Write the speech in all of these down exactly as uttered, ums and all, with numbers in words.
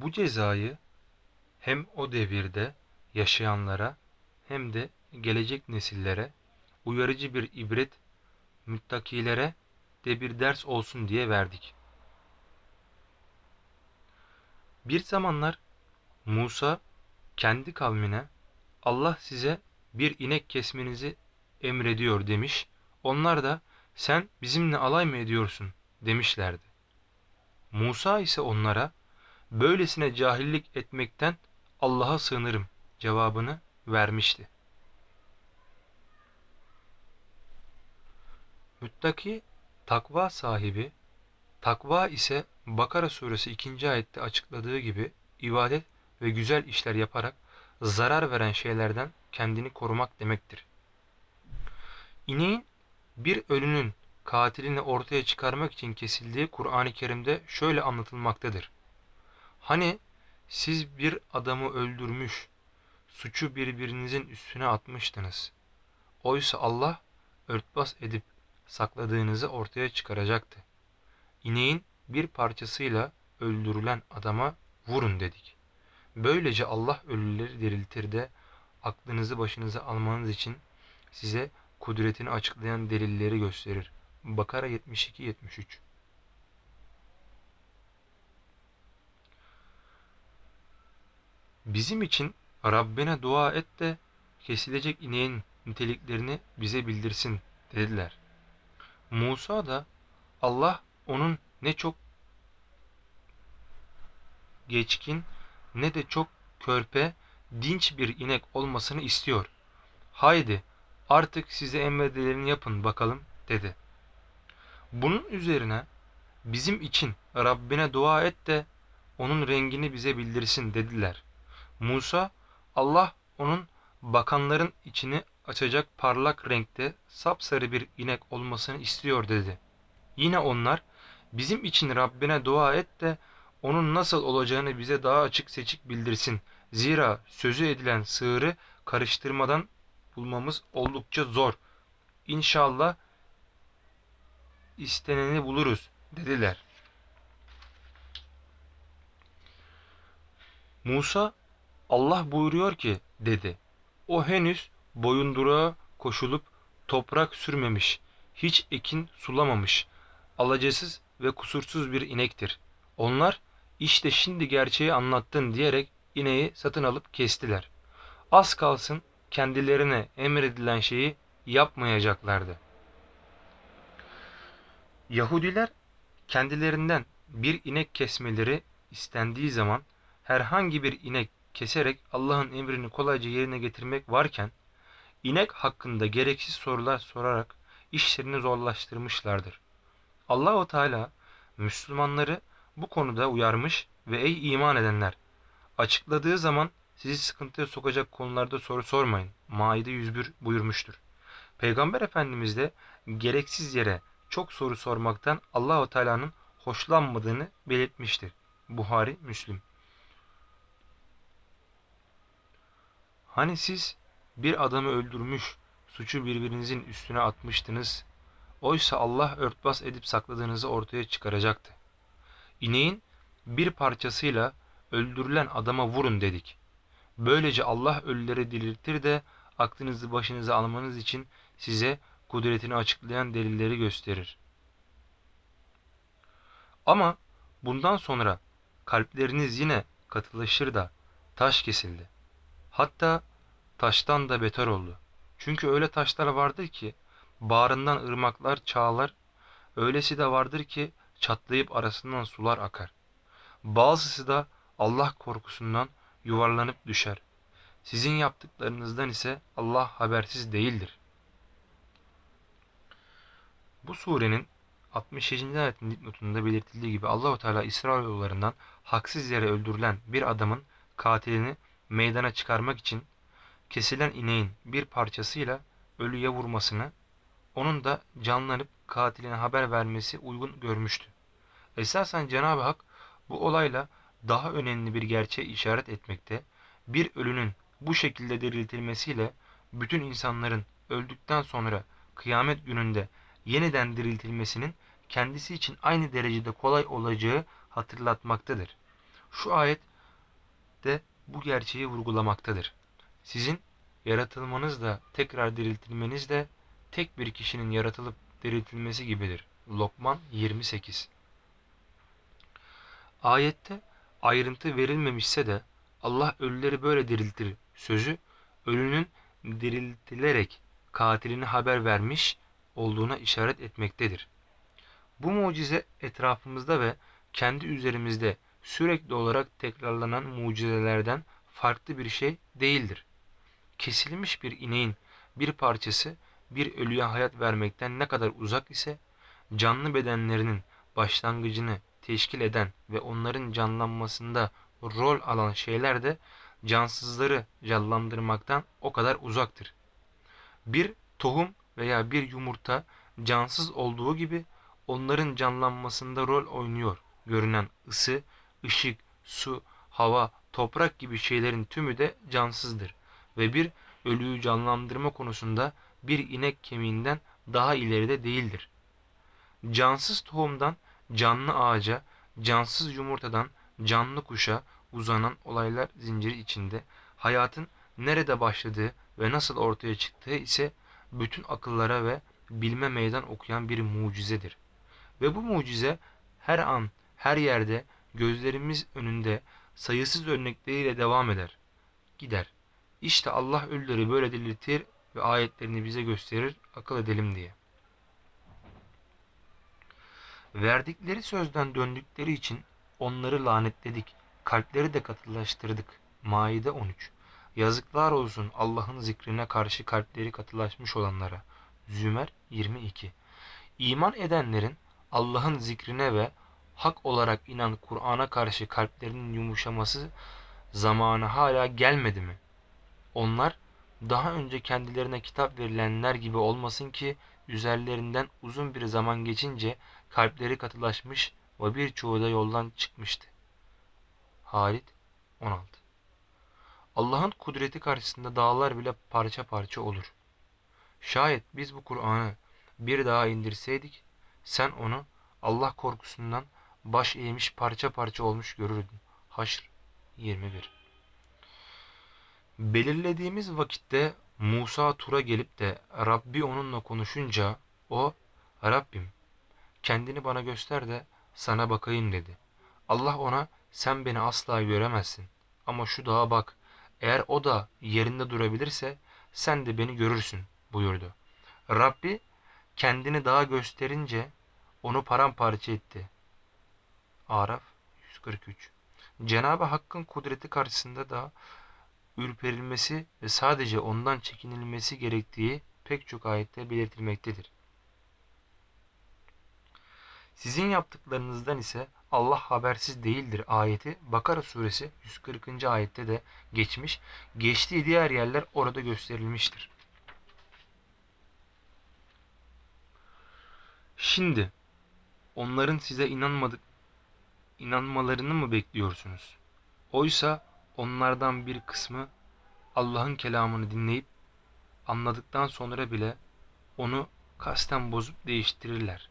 Bu cezayı hem o devirde yaşayanlara hem de gelecek nesillere uyarıcı bir ibret, müttakilere de bir ders olsun diye verdik. Bir zamanlar Musa kendi kavmine Allah size bir inek kesmenizi emrediyor demiş. Onlar da sen bizimle alay mı ediyorsun demişlerdi. Musa ise onlara böylesine cahillik etmekten Allah'a sığınırım cevabını vermişti. Müttaki takva sahibi, takva ise Bakara suresi ikinci ayette açıkladığı gibi ibadet ve güzel işler yaparak zarar veren şeylerden kendini korumak demektir. İneğin bir ölünün katilini ortaya çıkarmak için kesildiği Kur'an-ı Kerim'de şöyle anlatılmaktadır. Hani siz bir adamı öldürmüş, suçu birbirinizin üstüne atmıştınız. Oysa Allah örtbas edip sakladığınızı ortaya çıkaracaktı. İneğin bir parçasıyla öldürülen adama vurun dedik. Böylece Allah ölüleri diriltir de aklınızı başınıza almanız için size kudretini açıklayan delilleri gösterir. Bakara yetmiş iki yetmiş üç. Bizim için Rabbine dua et de kesilecek ineğin niteliklerini bize bildirsin dediler. Musa da Allah onun ne çok geçkin ne de çok körpe, dinç bir inek olmasını istiyor. Haydi artık size emredileni yapın bakalım dedi. Bunun üzerine bizim için Rabbine dua et de onun rengini bize bildirsin dediler. Musa, Allah onun bakanların içini açacak parlak renkte sapsarı bir inek olmasını istiyor dedi. Yine onlar, bizim için Rabbine dua et de onun nasıl olacağını bize daha açık seçik bildirsin. Zira sözü edilen sığırı karıştırmadan bulmamız oldukça zor. İnşallah isteneni buluruz dediler. Musa, Allah buyuruyor ki dedi. O henüz boyunduruğa koşulup toprak sürmemiş, hiç ekin sulamamış, alacasız ve kusursuz bir inektir. Onlar işte şimdi gerçeği anlattın diyerek ineği satın alıp kestiler. Az kalsın kendilerine emredilen şeyi yapmayacaklardı. Yahudiler kendilerinden bir inek kesmeleri istendiği zaman herhangi bir inek keserek Allah'ın emrini kolayca yerine getirmek varken inek hakkında gereksiz sorular sorarak işlerini zorlaştırmışlardır. Allahu Teala Müslümanları bu konuda uyarmış ve ey iman edenler açıkladığı zaman sizi sıkıntıya sokacak konularda soru sormayın. Maide yüz bir buyurmuştur. Peygamber Efendimiz de gereksiz yere çok soru sormaktan Allahu Teala'nın hoşlanmadığını belirtmiştir. Buhari, Müslim. Hani siz bir adamı öldürmüş, suçu birbirinizin üstüne atmıştınız. Oysa Allah örtbas edip sakladığınızı ortaya çıkaracaktı. İneğin bir parçasıyla öldürülen adama vurun dedik. Böylece Allah ölüleri diriltir de aklınızı başınıza almanız için size kudretini açıklayan delilleri gösterir. Ama bundan sonra kalpleriniz yine katılaşır da taş kesildi. Hatta taştan da beter oldu. Çünkü öyle taşlar vardır ki bağrından ırmaklar çağlar, öylesi de vardır ki çatlayıp arasından sular akar. Bazısı da Allah korkusundan yuvarlanıp düşer. Sizin yaptıklarınızdan ise Allah habersiz değildir. Bu surenin altmış yedinci ayetin dipnotunda belirtildiği gibi Allahu Teala İsrailoğullarından haksız yere öldürülen bir adamın katilini meydana çıkarmak için kesilen ineğin bir parçasıyla ölüye vurmasını, onun da canlanıp katiline haber vermesi uygun görmüştü. Esasen Cenab-ı Hak bu olayla daha önemli bir gerçeğe işaret etmekte, bir ölünün bu şekilde diriltilmesiyle bütün insanların öldükten sonra kıyamet gününde yeniden diriltilmesinin kendisi için aynı derecede kolay olacağı hatırlatmaktadır. Şu ayet ayette bu gerçeği vurgulamaktadır. Sizin yaratılmanız da tekrar diriltilmeniz de tek bir kişinin yaratılıp diriltilmesi gibidir. Lokman yirmi sekiz. Ayette ayrıntı verilmemişse de Allah ölüleri böyle diriltir sözü ölünün diriltilerek katiline haber vermiş olduğuna işaret etmektedir. Bu mucize etrafımızda ve kendi üzerimizde sürekli olarak tekrarlanan mucizelerden farklı bir şey değildir. Kesilmiş bir ineğin bir parçası bir ölüye hayat vermekten ne kadar uzak ise canlı bedenlerinin başlangıcını teşkil eden ve onların canlanmasında rol alan şeyler de cansızları canlandırmaktan o kadar uzaktır. Bir tohum veya bir yumurta cansız olduğu gibi onların canlanmasında rol oynuyor. Görünen ısı, ışık, su, hava, toprak gibi şeylerin tümü de cansızdır ve bir ölüyü canlandırma konusunda bir inek kemiğinden daha ileride değildir. Cansız tohumdan canlı ağaca, cansız yumurtadan canlı kuşa uzanan olaylar zinciri içinde hayatın nerede başladığı ve nasıl ortaya çıktığı ise bütün akıllara ve bilme meydan okuyan bir mucizedir. Ve bu mucize her an, her yerde, gözlerimiz önünde sayısız örnekleriyle devam eder, gider. İşte Allah ölüleri böyle diriltir ve ayetlerini bize gösterir, akıl edelim diye. Verdikleri sözden döndükleri için onları lanetledik, kalpleri de katılaştırdık. Maide on üç. Yazıklar olsun Allah'ın zikrine karşı kalpleri katılaşmış olanlara. Zümer yirmi iki. İman edenlerin Allah'ın zikrine ve hak olarak inen Kur'an'a karşı kalplerinin yumuşaması zamanı hala gelmedi mi? Onlar daha önce kendilerine kitap verilenler gibi olmasın ki üzerlerinden uzun bir zaman geçince kalpleri katılaşmış ve birçoğu da yoldan çıkmıştı. Halit on altı. Allah'ın kudreti karşısında dağlar bile parça parça olur. Şayet biz bu Kur'an'ı bir daha indirseydik, sen onu Allah korkusundan baş eğmiş parça parça olmuş görürdün. Haşr yirmi bir. Belirlediğimiz vakitte Musa Tur'a gelip de Rabbi onunla konuşunca o, Rabbim kendini bana göster de sana bakayım dedi. Allah ona sen beni asla göremezsin ama şu dağa bak, eğer o da yerinde durabilirse sen de beni görürsün buyurdu. Rabbi kendini dağa gösterince onu paramparça etti. Araf yüz kırk üç. Cenab-ı Hakk'ın kudreti karşısında da ürperilmesi ve sadece ondan çekinilmesi gerektiği pek çok ayette belirtilmektedir. Sizin yaptıklarınızdan ise Allah habersiz değildir ayeti Bakara suresi yüz kırkıncı ayette de geçmiş, geçtiği diğer yerler orada gösterilmiştir. Şimdi onların size inanmadık, inanmalarını mı bekliyorsunuz? Oysa onlardan bir kısmı Allah'ın kelamını dinleyip anladıktan sonra bile onu kasten bozup değiştirirler.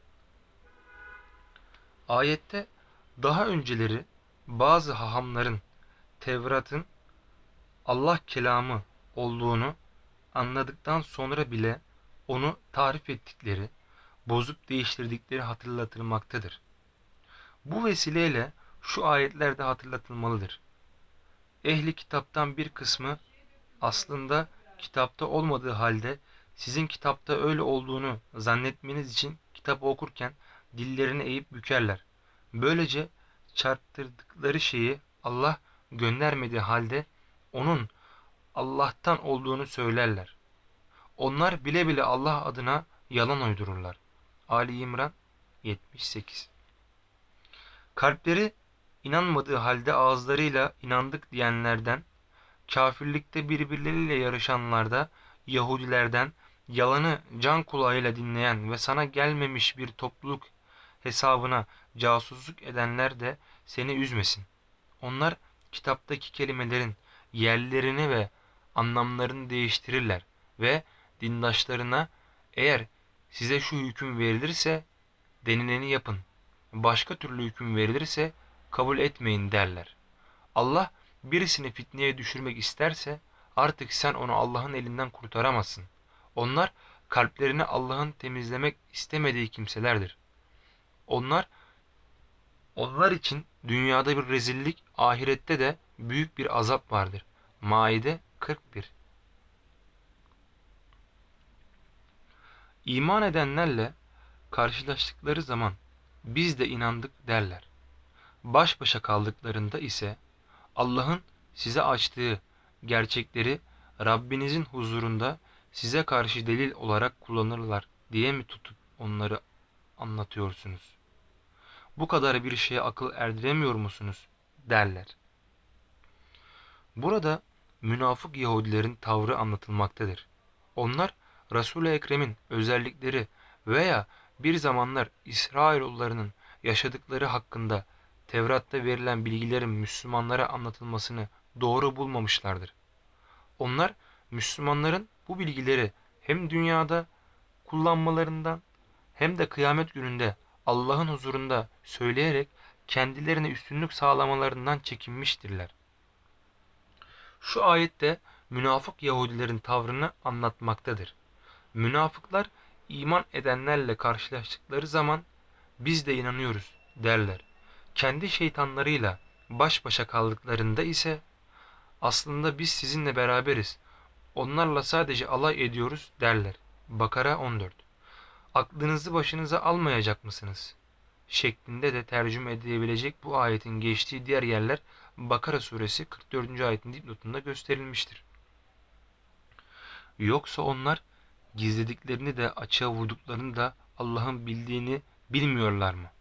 Ayette daha önceleri bazı hahamların Tevrat'ın Allah kelamı olduğunu anladıktan sonra bile onu tarif ettikleri, bozup değiştirdikleri hatırlatılmaktadır. Bu vesileyle şu ayetler de hatırlatılmalıdır. Ehli kitaptan bir kısmı aslında kitapta olmadığı halde sizin kitapta öyle olduğunu zannetmeniz için kitabı okurken dillerini eğip bükerler. Böylece çarptırdıkları şeyi Allah göndermediği halde onun Allah'tan olduğunu söylerler. Onlar bile bile Allah adına yalan uydururlar. Ali İmran yetmiş sekiz. Kalpleri inanmadığı halde ağızlarıyla inandık diyenlerden, kafirlikte birbirleriyle yarışanlarda, Yahudilerden, yalanı can kulağıyla dinleyen ve sana gelmemiş bir topluluk hesabına casusluk edenler de seni üzmesin. Onlar kitaptaki kelimelerin yerlerini ve anlamlarını değiştirirler ve dindaşlarına eğer size şu hüküm verilirse denileni yapın, başka türlü hüküm verilirse kabul etmeyin derler. Allah birisini fitneye düşürmek isterse artık sen onu Allah'ın elinden kurtaramazsın. Onlar kalplerini Allah'ın temizlemek istemediği kimselerdir. Onlar onlar için dünyada bir rezillik, ahirette de büyük bir azap vardır. Maide kırk bir. İman edenlerle karşılaştıkları zaman biz de inandık derler. Baş başa kaldıklarında ise Allah'ın size açtığı gerçekleri Rabbinizin huzurunda size karşı delil olarak kullanırlar diye mi tutup onları anlatıyorsunuz? Bu kadar bir şeye akıl erdiremiyor musunuz derler. Burada münafık Yahudilerin tavrı anlatılmaktadır. Onlar Resul-i Ekrem'in özellikleri veya bir zamanlar İsrailoğullarının yaşadıkları hakkında Tevrat'ta verilen bilgilerin Müslümanlara anlatılmasını doğru bulmamışlardır. Onlar Müslümanların bu bilgileri hem dünyada kullanmalarından hem de kıyamet gününde Allah'ın huzurunda söyleyerek kendilerine üstünlük sağlamalarından çekinmiştirler. Şu ayette münafık Yahudilerin tavrını anlatmaktadır. Münafıklar iman edenlerle karşılaştıkları zaman biz de inanıyoruz derler. Kendi şeytanlarıyla baş başa kaldıklarında ise aslında biz sizinle beraberiz, onlarla sadece alay ediyoruz derler. Bakara on dört. Aklınızı başınıza almayacak mısınız? Şeklinde de tercüme edilebilecek bu ayetin geçtiği diğer yerler Bakara suresi kırk dördüncü ayetin dipnotunda gösterilmiştir. Yoksa onlar gizlediklerini de açığa vurduklarını da Allah'ın bildiğini bilmiyorlar mı?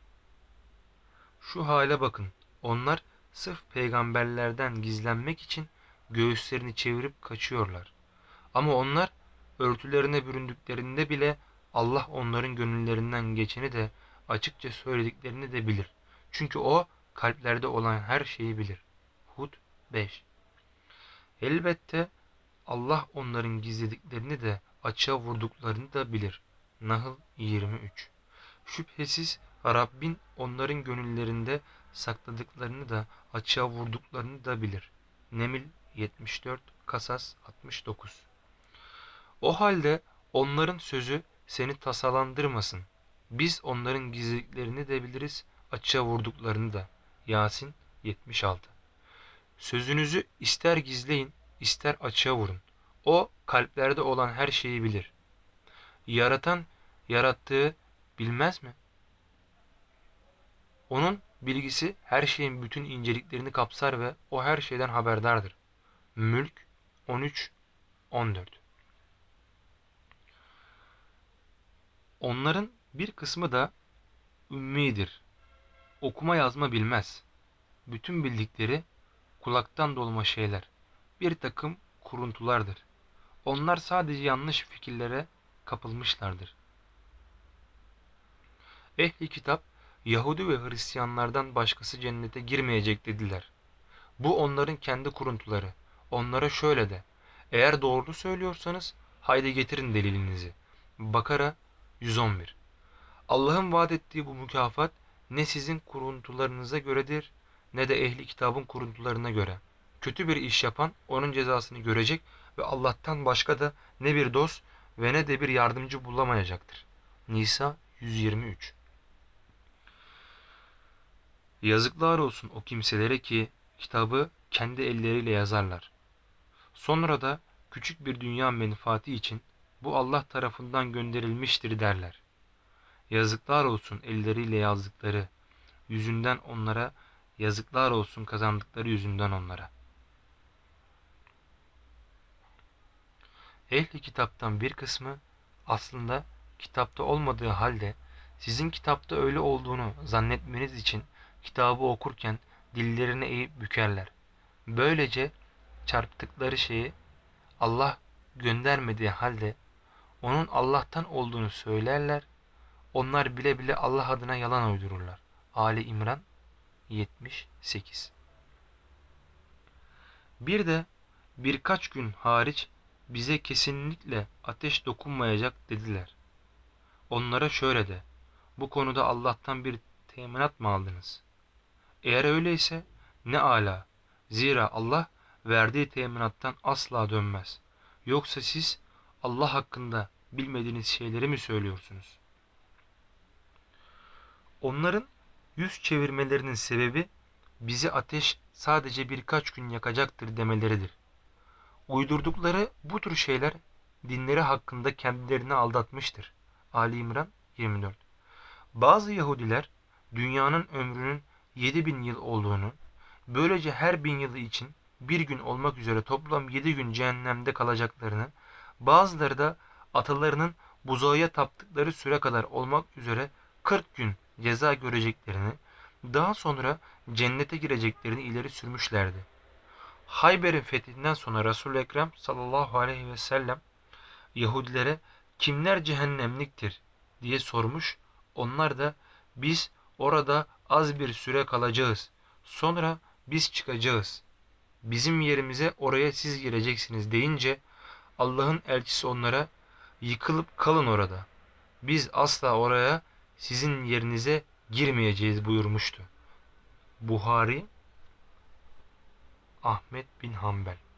Şu hale bakın. Onlar sırf peygamberlerden gizlenmek için göğüslerini çevirip kaçıyorlar. Ama onlar örtülerine büründüklerinde bile Allah onların gönüllerinden geçeni de açıkça söylediklerini de bilir. Çünkü o kalplerde olan her şeyi bilir. Hud beş. Elbette Allah onların gizlediklerini de açığa vurduklarını da bilir. Nahl yirmi üç. Şüphesiz Rabbin onların gönüllerinde sakladıklarını da açığa vurduklarını da bilir. Neml yetmiş dört, Kasas altmış dokuz. O halde onların sözü seni tasalandırmasın. Biz onların gizlediklerini de biliriz, açığa vurduklarını da. Yasin yetmiş altı. Sözünüzü ister gizleyin, ister açığa vurun. O kalplerde olan her şeyi bilir. Yaratan yarattığı bilmez mi? Onun bilgisi her şeyin bütün inceliklerini kapsar ve o her şeyden haberdardır. Mülk on üç on dört. Onların bir kısmı da ümmidir. Okuma yazma bilmez. Bütün bildikleri kulaktan dolma şeyler. Bir takım kuruntulardır. Onlar sadece yanlış fikirlere kapılmışlardır. Ehli kitap, Yahudi ve Hristiyanlardan başkası cennete girmeyecek dediler. Bu onların kendi kuruntuları. Onlara şöyle de: eğer doğru söylüyorsanız haydi getirin delilinizi. Bakara yüz on bir. Allah'ın vaat ettiği bu mükafat ne sizin kuruntularınıza göredir ne de ehli kitabın kuruntularına göre. Kötü bir iş yapan onun cezasını görecek ve Allah'tan başka da ne bir dost ve ne de bir yardımcı bulamayacaktır. Nisa yüz yirmi üç. Yazıklar olsun o kimselere ki kitabı kendi elleriyle yazarlar. Sonra da küçük bir dünya menfaati için bu Allah tarafından gönderilmiştir derler. Yazıklar olsun elleriyle yazdıkları yüzünden onlara, yazıklar olsun kazandıkları yüzünden onlara. Ehli kitaptan bir kısmı aslında kitapta olmadığı halde sizin kitapta öyle olduğunu zannetmeniz için kitabı okurken dillerini eğip bükerler. Böylece çarptıkları şeyi Allah göndermediği halde onun Allah'tan olduğunu söylerler. Onlar bile bile Allah adına yalan uydururlar. Ali İmran yetmiş sekiz. Bir de birkaç gün hariç bize kesinlikle ateş dokunmayacak dediler. Onlara şöyle de: bu konuda Allah'tan bir teminat mı aldınız? Eğer öyleyse ne âlâ, Zira Allah verdiği teminattan asla dönmez. Yoksa siz Allah hakkında bilmediğiniz şeyleri mi söylüyorsunuz? Onların yüz çevirmelerinin sebebi bizi ateş sadece birkaç gün yakacaktır demeleridir. Uydurdukları bu tür şeyler dinleri hakkında kendilerini aldatmıştır. Ali İmran yirmi dört. Bazı Yahudiler dünyanın ömrünün yedi bin yıl olduğunu, böylece her bin yılı için bir gün olmak üzere toplam yedi gün cehennemde kalacaklarını, bazıları da atalarının buzağıya taptıkları süre kadar olmak üzere kırk gün ceza göreceklerini, daha sonra cennete gireceklerini ileri sürmüşlerdi. Hayber'in fethinden sonra Resul-i Ekrem sallallahu aleyhi ve sellem Yahudilere kimler cehennemliktir diye sormuş. Onlar da biz orada az bir süre kalacağız. Sonra biz çıkacağız. Bizim yerimize oraya siz gireceksiniz deyince Allah'ın elçisi onlara yıkılıp kalın orada. Biz asla oraya sizin yerinize girmeyeceğiz buyurmuştu. Buhari, Ahmet bin Hanbel.